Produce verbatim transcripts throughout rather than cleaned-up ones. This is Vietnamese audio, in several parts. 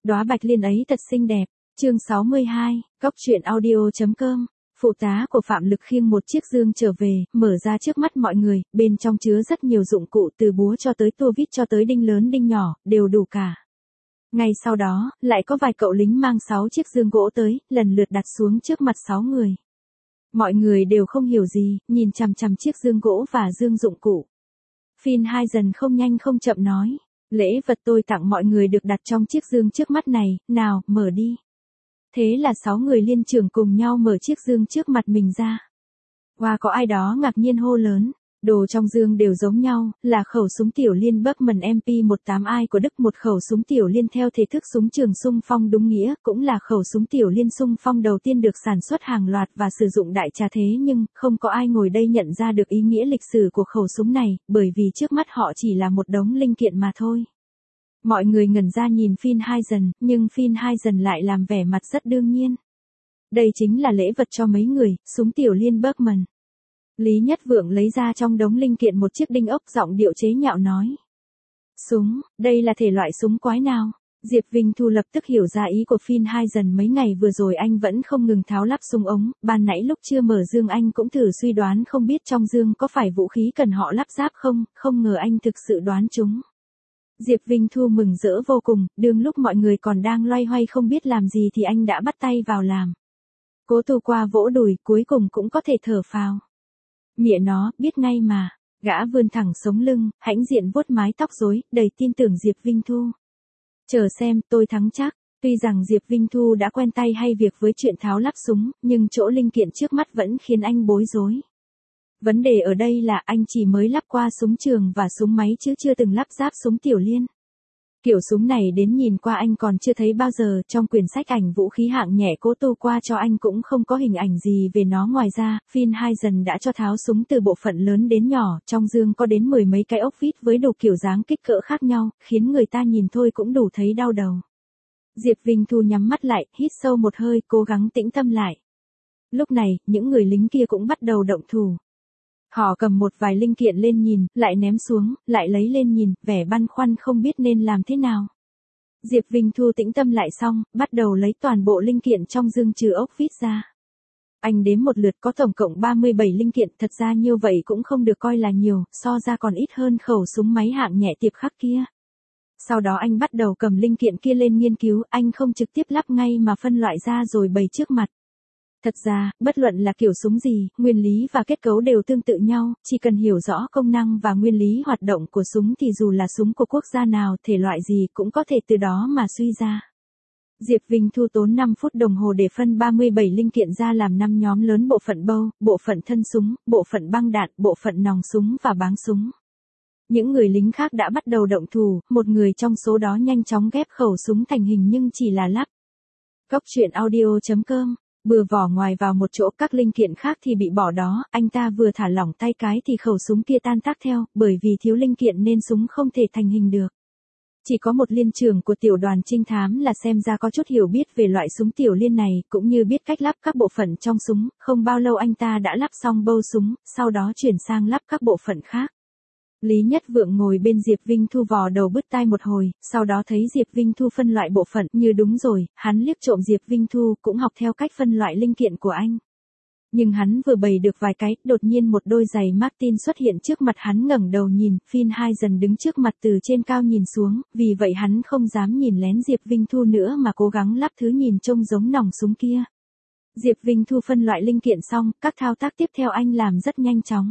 Đóa bạch liên ấy thật xinh đẹp. Chương sáu mươi hai, Cóc truyện audio chấm com. Phụ tá của Phạm Lực khiêng một chiếc dương trở về, mở ra trước mắt mọi người, bên trong chứa rất nhiều dụng cụ từ búa cho tới tua vít cho tới đinh lớn đinh nhỏ, đều đủ cả. Ngay sau đó, lại có vài cậu lính mang sáu chiếc dương gỗ tới, lần lượt đặt xuống trước mặt sáu người. Mọi người đều không hiểu gì, nhìn chằm chằm chiếc dương gỗ và dương dụng cụ. Phin hai dần không nhanh không chậm nói, lễ vật tôi tặng mọi người được đặt trong chiếc dương trước mắt này, nào, mở đi. Thế là sáu người liên trưởng cùng nhau mở chiếc dương trước mặt mình ra. Và có ai đó ngạc nhiên hô lớn, đồ trong dương đều giống nhau, là khẩu súng tiểu liên Bergmann em pê mười tám i của Đức, một khẩu súng tiểu liên theo thể thức súng trường xung phong đúng nghĩa, cũng là khẩu súng tiểu liên xung phong đầu tiên được sản xuất hàng loạt và sử dụng đại trà, thế nhưng, không có ai ngồi đây nhận ra được ý nghĩa lịch sử của khẩu súng này, bởi vì trước mắt họ chỉ là một đống linh kiện mà thôi. Mọi người ngẩn ra nhìn Phin hai dần, nhưng Phin hai dần lại làm vẻ mặt rất đương nhiên. Đây chính là lễ vật cho mấy người, súng tiểu liên Bergmann. Lý Nhất Vượng lấy ra trong đống linh kiện một chiếc đinh ốc, giọng điệu chế nhạo nói. Súng, đây là thể loại súng quái nào? Diệp Vinh Thu lập tức hiểu ra ý của Phin hai dần, mấy ngày vừa rồi anh vẫn không ngừng tháo lắp súng ống, ban nãy lúc chưa mở dương anh cũng thử suy đoán không biết trong dương có phải vũ khí cần họ lắp ráp không, không ngờ anh thực sự đoán trúng. Diệp Vinh Thu mừng rỡ vô cùng, đương lúc mọi người còn đang loay hoay không biết làm gì thì anh đã bắt tay vào làm. Cố Tu qua vỗ đùi, cuối cùng cũng có thể thở phào. Mẹ nó, biết ngay mà. Gã vươn thẳng sống lưng, hãnh diện vuốt mái tóc rối, đầy tin tưởng Diệp Vinh Thu. Chờ xem, tôi thắng chắc. Tuy rằng Diệp Vinh Thu đã quen tay hay việc với chuyện tháo lắp súng, nhưng chỗ linh kiện trước mắt vẫn khiến anh bối rối. Vấn đề ở đây là anh chỉ mới lắp qua súng trường và súng máy chứ chưa từng lắp ráp súng tiểu liên. Kiểu súng này đến nhìn qua anh còn chưa thấy bao giờ, trong quyển sách ảnh vũ khí hạng nhẹ Cố Tu qua cho anh cũng không có hình ảnh gì về nó. Ngoài ra, Phin hai dần đã cho tháo súng từ bộ phận lớn đến nhỏ, trong dương có đến mười mấy cái ốc vít với đủ kiểu dáng kích cỡ khác nhau, khiến người ta nhìn thôi cũng đủ thấy đau đầu. Diệp Vinh Thu nhắm mắt lại, hít sâu một hơi, cố gắng tĩnh tâm lại. Lúc này, những người lính kia cũng bắt đầu động thủ. Họ cầm một vài linh kiện lên nhìn, lại ném xuống, lại lấy lên nhìn, vẻ băn khoăn không biết nên làm thế nào. Diệp Vinh Thu tĩnh tâm lại xong, bắt đầu lấy toàn bộ linh kiện trong dương trừ ốc vít ra. Anh đếm một lượt có tổng cộng ba mươi bảy linh kiện, thật ra như vậy cũng không được coi là nhiều, so ra còn ít hơn khẩu súng máy hạng nhẹ tiệp khắc kia. Sau đó anh bắt đầu cầm linh kiện kia lên nghiên cứu, anh không trực tiếp lắp ngay mà phân loại ra rồi bày trước mặt. Thật ra, bất luận là kiểu súng gì, nguyên lý và kết cấu đều tương tự nhau, chỉ cần hiểu rõ công năng và nguyên lý hoạt động của súng thì dù là súng của quốc gia nào, thể loại gì cũng có thể từ đó mà suy ra. Diệp Vinh Thu tốn năm phút đồng hồ để phân ba mươi bảy linh kiện ra làm năm nhóm lớn: bộ phận bâu, bộ phận thân súng, bộ phận băng đạn, bộ phận nòng súng và báng súng. Những người lính khác đã bắt đầu động thủ, một người trong số đó nhanh chóng ghép khẩu súng thành hình nhưng chỉ là lắp. Cóc truyện audio chấm com. Bừa vỏ ngoài vào một chỗ, các linh kiện khác thì bị bỏ đó, anh ta vừa thả lỏng tay cái thì khẩu súng kia tan tác theo, bởi vì thiếu linh kiện nên súng không thể thành hình được. Chỉ có một liên trưởng của tiểu đoàn trinh thám là xem ra có chút hiểu biết về loại súng tiểu liên này, cũng như biết cách lắp các bộ phận trong súng, không bao lâu anh ta đã lắp xong bâu súng, sau đó chuyển sang lắp các bộ phận khác. Lý Nhất Vượng ngồi bên Diệp Vinh Thu vò đầu bứt tai một hồi, sau đó thấy Diệp Vinh Thu phân loại bộ phận, như đúng rồi, hắn liếc trộm Diệp Vinh Thu cũng học theo cách phân loại linh kiện của anh. Nhưng hắn vừa bày được vài cái, đột nhiên một đôi giày Martin xuất hiện trước mặt hắn. Ngẩng đầu nhìn, Phin hai dần đứng trước mặt từ trên cao nhìn xuống, vì vậy hắn không dám nhìn lén Diệp Vinh Thu nữa mà cố gắng lắp thứ nhìn trông giống nòng súng kia. Diệp Vinh Thu phân loại linh kiện xong, các thao tác tiếp theo anh làm rất nhanh chóng.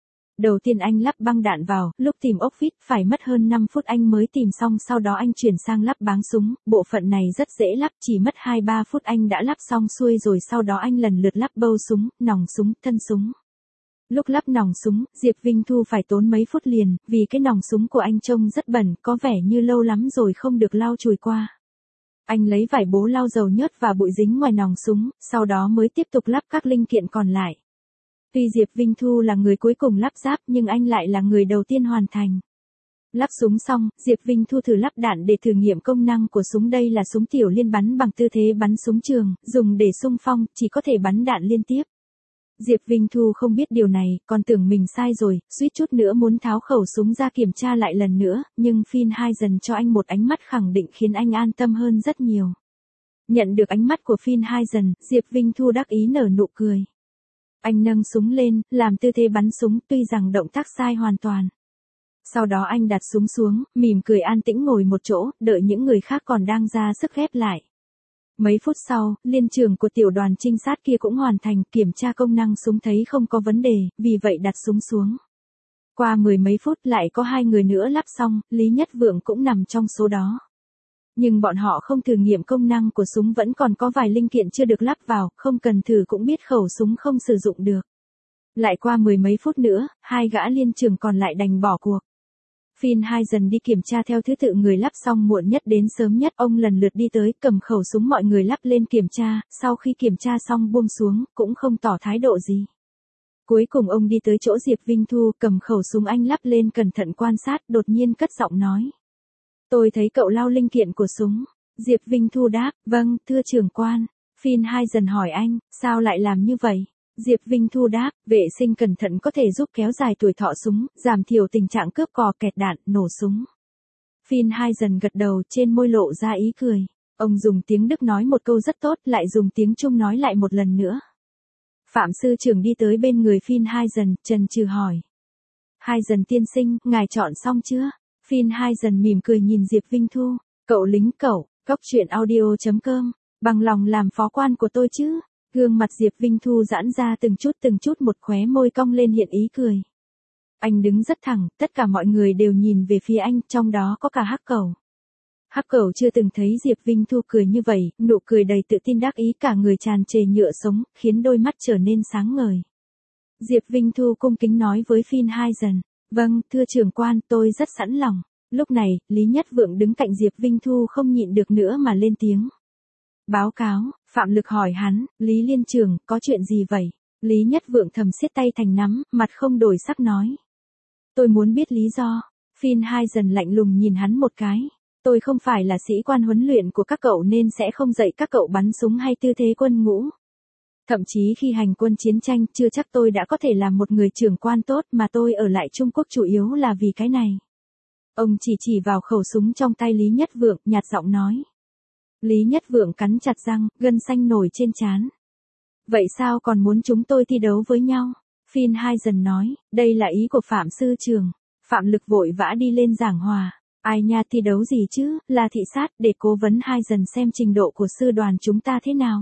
Đầu tiên anh lắp băng đạn vào, lúc tìm ốc vít phải mất hơn năm phút anh mới tìm xong, sau đó anh chuyển sang lắp báng súng, bộ phận này rất dễ lắp, chỉ mất hai ba phút anh đã lắp xong xuôi rồi, sau đó anh lần lượt lắp bâu súng, nòng súng, thân súng. Lúc lắp nòng súng, Diệp Vinh Thu phải tốn mấy phút liền, vì cái nòng súng của anh trông rất bẩn, có vẻ như lâu lắm rồi không được lau chùi qua. Anh lấy vải bố lau dầu nhớt và bụi dính ngoài nòng súng, sau đó mới tiếp tục lắp các linh kiện còn lại. Tuy Diệp Vinh Thu là người cuối cùng lắp ráp nhưng anh lại là người đầu tiên hoàn thành. Lắp súng xong, Diệp Vinh Thu thử lắp đạn để thử nghiệm công năng của súng. Đây là súng tiểu liên bắn bằng tư thế bắn súng trường, dùng để xung phong, chỉ có thể bắn đạn liên tiếp. Diệp Vinh Thu không biết điều này, còn tưởng mình sai rồi, suýt chút nữa muốn tháo khẩu súng ra kiểm tra lại lần nữa, nhưng Finn hai dần cho anh một ánh mắt khẳng định khiến anh an tâm hơn rất nhiều. Nhận được ánh mắt của Finn hai dần, Diệp Vinh Thu đắc ý nở nụ cười. Anh nâng súng lên, làm tư thế bắn súng, tuy rằng động tác sai hoàn toàn. Sau đó anh đặt súng xuống, mỉm cười an tĩnh ngồi một chỗ, đợi những người khác còn đang ra sức ghép lại. Mấy phút sau, liên trưởng của tiểu đoàn trinh sát kia cũng hoàn thành, kiểm tra công năng súng thấy không có vấn đề, vì vậy đặt súng xuống. Qua mười mấy phút lại có hai người nữa lắp xong, Lý Nhất Vượng cũng nằm trong số đó. Nhưng bọn họ không thử nghiệm công năng của súng, vẫn còn có vài linh kiện chưa được lắp vào, không cần thử cũng biết khẩu súng không sử dụng được. Lại qua mười mấy phút nữa, hai gã liên trưởng còn lại đành bỏ cuộc. Finn hai dần đi kiểm tra theo thứ tự người lắp xong muộn nhất đến sớm nhất, ông lần lượt đi tới, cầm khẩu súng mọi người lắp lên kiểm tra, sau khi kiểm tra xong buông xuống, cũng không tỏ thái độ gì. Cuối cùng ông đi tới chỗ Diệp Vinh Thu, cầm khẩu súng anh lắp lên cẩn thận quan sát, đột nhiên cất giọng nói. Tôi thấy cậu lau linh kiện của súng. Diệp Vinh Thu đáp, vâng, thưa trưởng quan. Finn hai dần hỏi anh, sao lại làm như vậy? Diệp Vinh Thu đáp, vệ sinh cẩn thận có thể giúp kéo dài tuổi thọ súng, giảm thiểu tình trạng cướp cò, kẹt đạn, nổ súng. Finn hai dần gật đầu, trên môi lộ ra ý cười. Ông dùng tiếng Đức nói một câu rất tốt, lại dùng tiếng Trung nói lại một lần nữa. Phạm sư trưởng đi tới bên người Finn hai dần, chần chừ hỏi. Hai dần tiên sinh, ngài chọn xong chưa? Finn hai dần mỉm cười nhìn Diệp Vinh Thu. Cậu lính cẩu, cóc truyện audio chấm com, bằng lòng làm phó quan của tôi chứ? Gương mặt Diệp Vinh Thu giãn ra từng chút từng chút, một khóe môi cong lên hiện ý cười. Anh đứng rất thẳng, tất cả mọi người đều nhìn về phía anh, trong đó có cả Hắc Cẩu. Hắc Cẩu chưa từng thấy Diệp Vinh Thu cười như vậy, nụ cười đầy tự tin đắc ý, cả người tràn trề nhựa sống, khiến đôi mắt trở nên sáng ngời. Diệp Vinh Thu cung kính nói với Finn hai dần, vâng, thưa trưởng quan, tôi rất sẵn lòng. Lúc này, Lý Nhất Vượng đứng cạnh Diệp Vinh Thu không nhịn được nữa mà lên tiếng. Báo cáo, Phạm Lực hỏi hắn, Lý Liên trưởng, có chuyện gì vậy? Lý Nhất Vượng thầm siết tay thành nắm, mặt không đổi sắc nói. Tôi muốn biết lý do. Finn hai dần lạnh lùng nhìn hắn một cái. Tôi không phải là sĩ quan huấn luyện của các cậu nên sẽ không dạy các cậu bắn súng hay tư thế quân ngũ. Thậm chí khi hành quân chiến tranh, chưa chắc tôi đã có thể làm một người trưởng quan tốt, mà tôi ở lại Trung Quốc chủ yếu là vì cái này. Ông chỉ chỉ vào khẩu súng trong tay Lý Nhất Vượng, nhạt giọng nói. Lý Nhất Vượng cắn chặt răng, gân xanh nổi trên trán. Vậy sao còn muốn chúng tôi thi đấu với nhau? Finn hai dần nói, đây là ý của Phạm sư trưởng. Phạm Lực vội vã đi lên giảng hòa. Ai nha, thi đấu gì chứ, là thị sát, để cố vấn hai dần xem trình độ của sư đoàn chúng ta thế nào.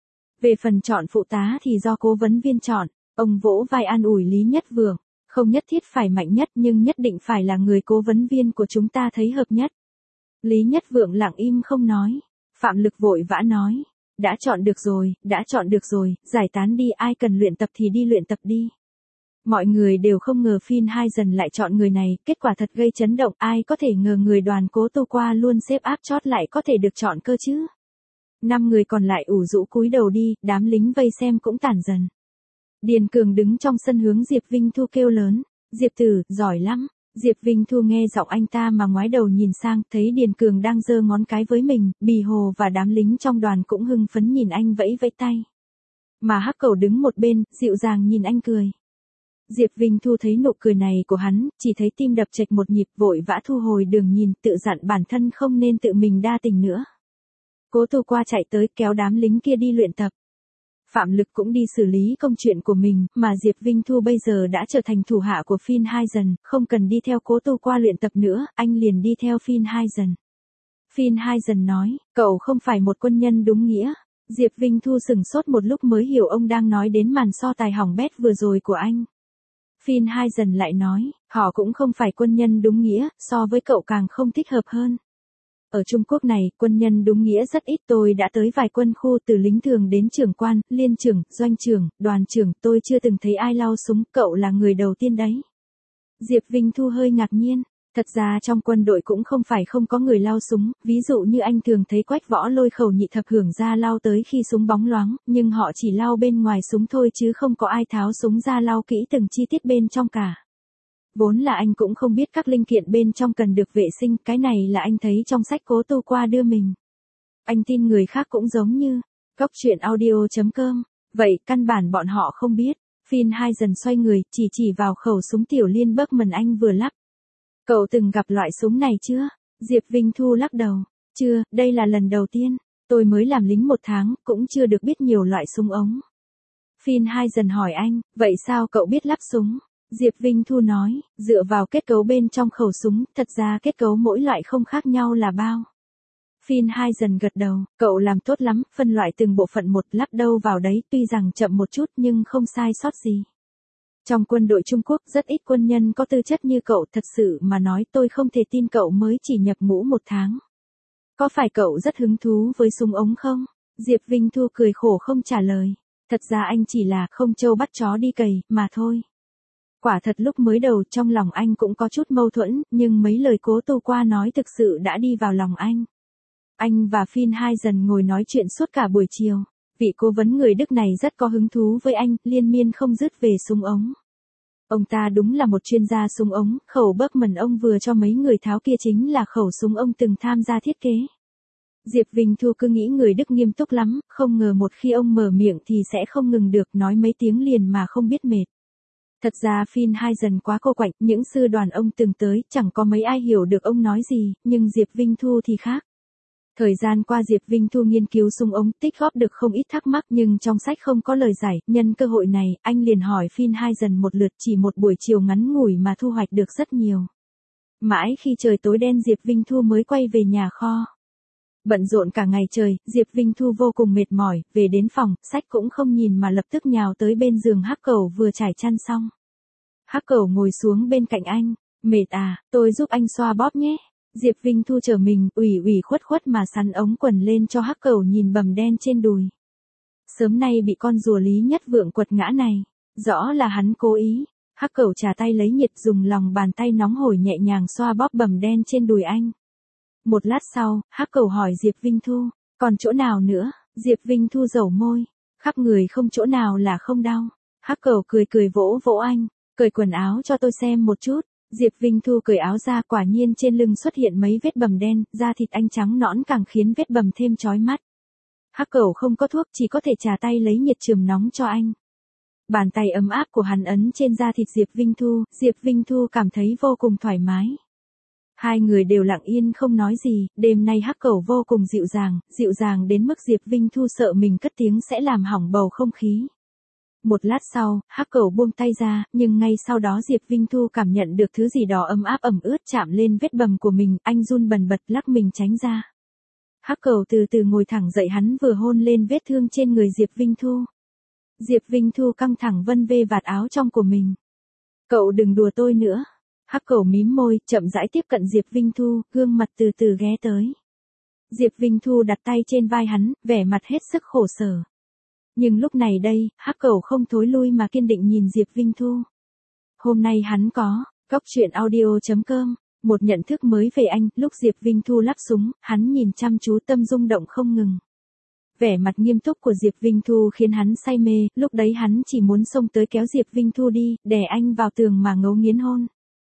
Về phần chọn phụ tá thì do cố vấn viên chọn. Ông vỗ vai an ủi Lý Nhất Vượng. Không nhất thiết phải mạnh nhất, nhưng nhất định phải là người cố vấn viên của chúng ta thấy hợp nhất. Lý Nhất Vượng lặng im không nói. Phạm Lực vội vã nói. Đã chọn được rồi, đã chọn được rồi, giải tán đi, ai cần luyện tập thì đi luyện tập đi. Mọi người đều không ngờ Finn hai dần lại chọn người này, kết quả thật gây chấn động, ai có thể ngờ người đoàn Cố Tô Qua luôn xếp áp chót lại có thể được chọn cơ chứ. Năm người còn lại ủ rũ cúi đầu đi, đám lính vây xem cũng tản dần. Điền Cường đứng trong sân hướng Diệp Vinh Thu kêu lớn, Diệp Tử, giỏi lắm. Diệp Vinh Thu nghe giọng anh ta mà ngoái đầu nhìn sang, thấy Điền Cường đang giơ ngón cái với mình, Bì Hồ và đám lính trong đoàn cũng hưng phấn nhìn anh vẫy vẫy tay. Mà Hắc Cẩu đứng một bên, dịu dàng nhìn anh cười. Diệp Vinh Thu thấy nụ cười này của hắn, chỉ thấy tim đập chệch một nhịp, vội vã thu hồi đường nhìn, tự dặn bản thân không nên tự mình đa tình nữa. Cố Tô Qua chạy tới kéo đám lính kia đi luyện tập. Phạm Lực cũng đi xử lý công chuyện của mình, mà Diệp Vinh Thu bây giờ đã trở thành thủ hạ của Finn hai dần, không cần đi theo Cố Tô Qua luyện tập nữa, anh liền đi theo Finn hai dần. Finn hai dần nói, cậu không phải một quân nhân đúng nghĩa. Diệp Vinh Thu sừng sốt một lúc mới hiểu ông đang nói đến màn so tài hỏng bét vừa rồi của anh. Finn hai dần lại nói, họ cũng không phải quân nhân đúng nghĩa, so với cậu càng không thích hợp hơn. Ở Trung Quốc này, quân nhân đúng nghĩa rất ít, tôi đã tới vài quân khu từ lính thường đến trưởng quan, liên trưởng, doanh trưởng, đoàn trưởng, tôi chưa từng thấy ai lau súng, cậu là người đầu tiên đấy. Diệp Vinh Thu hơi ngạc nhiên, thật ra trong quân đội cũng không phải không có người lau súng, ví dụ như anh thường thấy Quách Võ Lôi Khẩu nhị thập hưởng ra lau tới khi súng bóng loáng, nhưng họ chỉ lau bên ngoài súng thôi chứ không có ai tháo súng ra lau kỹ từng chi tiết bên trong cả. Vốn là anh cũng không biết các linh kiện bên trong cần được vệ sinh, cái này là anh thấy trong sách Cố Tô Qua đưa mình. Anh tin người khác cũng giống như, cóc truyện audio chấm com, vậy căn bản bọn họ không biết. Phin hai dần xoay người, chỉ chỉ vào khẩu súng tiểu liên Bergmann anh vừa lắp. Cậu từng gặp loại súng này chưa? Diệp Vinh Thu lắc đầu. Chưa, đây là lần đầu tiên. Tôi mới làm lính một tháng, cũng chưa được biết nhiều loại súng ống. Phin hai dần hỏi anh, vậy sao cậu biết lắp súng? Diệp Vinh Thu nói, dựa vào kết cấu bên trong khẩu súng, thật ra kết cấu mỗi loại không khác nhau là bao. Phin hai dần gật đầu, cậu làm tốt lắm, phân loại từng bộ phận một, lắp đâu vào đấy, tuy rằng chậm một chút nhưng không sai sót gì. Trong quân đội Trung Quốc rất ít quân nhân có tư chất như cậu, thật sự mà nói tôi không thể tin cậu mới chỉ nhập ngũ một tháng. Có phải cậu rất hứng thú với súng ống không? Diệp Vinh Thu cười khổ không trả lời. Thật ra anh chỉ là không trâu bắt chó đi cày, mà thôi. Quả thật lúc mới đầu trong lòng anh cũng có chút mâu thuẫn, nhưng mấy lời Cố Tô qua nói thực sự đã đi vào lòng anh. Anh và Phin hai dần ngồi nói chuyện suốt cả buổi chiều. Vị cố vấn người Đức này rất có hứng thú với anh, liên miên không dứt về súng ống. Ông ta đúng là một chuyên gia súng ống, khẩu Bergmann ông vừa cho mấy người tháo kia chính là khẩu súng ông từng tham gia thiết kế. Diệp Vinh Thu cứ nghĩ người Đức nghiêm túc lắm, không ngờ một khi ông mở miệng thì sẽ không ngừng được, nói mấy tiếng liền mà không biết mệt. Thật ra Phin hai dần quá cô quạnh, những sư đoàn ông từng tới, chẳng có mấy ai hiểu được ông nói gì, nhưng Diệp Vinh Thu thì khác. Thời gian qua Diệp Vinh Thu nghiên cứu súng ống, tích góp được không ít thắc mắc nhưng trong sách không có lời giải, nhân cơ hội này, anh liền hỏi Phin hai dần một lượt, chỉ một buổi chiều ngắn ngủi mà thu hoạch được rất nhiều. Mãi khi trời tối đen Diệp Vinh Thu mới quay về nhà kho. Bận rộn cả ngày trời, Diệp Vinh Thu vô cùng mệt mỏi, về đến phòng, sách cũng không nhìn mà lập tức nhào tới bên giường Hắc Cẩu vừa trải chăn xong. Hắc Cẩu ngồi xuống bên cạnh anh, mệt à, tôi giúp anh xoa bóp nhé. Diệp Vinh Thu trở mình, ủy ủy khuất khuất mà sắn ống quần lên cho Hắc Cẩu nhìn bầm đen trên đùi. Sớm nay bị con rùa Lý Nhất Vượng quật ngã này, rõ là hắn cố ý. Hắc Cẩu trả tay lấy nhiệt dùng lòng bàn tay nóng hổi nhẹ nhàng xoa bóp bầm đen trên đùi anh. Một lát sau, Hắc Cẩu hỏi Diệp Vinh Thu, còn chỗ nào nữa? Diệp Vinh Thu dẩu môi, khắp người không chỗ nào là không đau. Hắc Cẩu cười cười vỗ vỗ anh, cởi quần áo cho tôi xem một chút. Diệp Vinh Thu cởi áo ra, quả nhiên trên lưng xuất hiện mấy vết bầm đen, da thịt anh trắng nõn càng khiến vết bầm thêm chói mắt. Hắc Cẩu không có thuốc, chỉ có thể trả tay lấy nhiệt chườm nóng cho anh. Bàn tay ấm áp của hắn ấn trên da thịt Diệp Vinh Thu, Diệp Vinh Thu cảm thấy vô cùng thoải mái. Hai người đều lặng yên không nói gì, đêm nay Hắc Cẩu vô cùng dịu dàng, dịu dàng đến mức Diệp Vinh Thu sợ mình cất tiếng sẽ làm hỏng bầu không khí. Một lát sau, Hắc Cẩu buông tay ra, nhưng ngay sau đó Diệp Vinh Thu cảm nhận được thứ gì đó ấm áp ẩm ướt chạm lên vết bầm của mình, anh run bần bật lắc mình tránh ra. Hắc Cẩu từ từ ngồi thẳng dậy, hắn vừa hôn lên vết thương trên người Diệp Vinh Thu. Diệp Vinh Thu căng thẳng vân vê vạt áo trong của mình. Cậu đừng đùa tôi nữa. Hắc Cẩu mím môi, chậm rãi tiếp cận Diệp Vinh Thu, gương mặt từ từ ghé tới. Diệp Vinh Thu đặt tay trên vai hắn, vẻ mặt hết sức khổ sở. Nhưng lúc này đây, Hắc Cẩu không thối lui mà kiên định nhìn Diệp Vinh Thu. Hôm nay hắn có, góc truyện audio chấm com, một nhận thức mới về anh, lúc Diệp Vinh Thu lắp súng, hắn nhìn chăm chú tâm rung động không ngừng. Vẻ mặt nghiêm túc của Diệp Vinh Thu khiến hắn say mê, lúc đấy hắn chỉ muốn xông tới kéo Diệp Vinh Thu đi, đè anh vào tường mà ngấu nghiến hôn.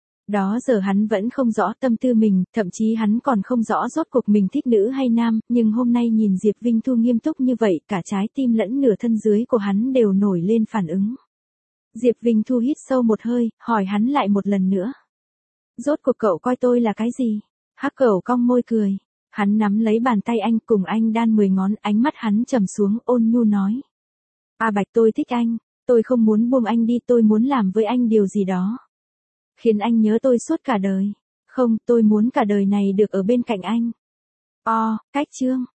Đó giờ hắn vẫn không rõ tâm tư mình, thậm chí hắn còn không rõ rốt cuộc mình thích nữ hay nam, nhưng hôm nay nhìn Diệp Vinh Thu nghiêm túc như vậy, cả trái tim lẫn nửa thân dưới của hắn đều nổi lên phản ứng. Diệp Vinh Thu hít sâu một hơi, hỏi hắn lại một lần nữa. Rốt cuộc cậu coi tôi là cái gì? Hắc Cẩu cong môi cười. Hắn nắm lấy bàn tay anh, cùng anh đan mười ngón, ánh mắt hắn trầm xuống, ôn nhu nói. A Bạch, tôi thích anh, tôi không muốn buông anh đi, tôi muốn làm với anh điều gì đó. Khiến anh nhớ tôi suốt cả đời. Không, tôi muốn cả đời này được ở bên cạnh anh. O, cách chương.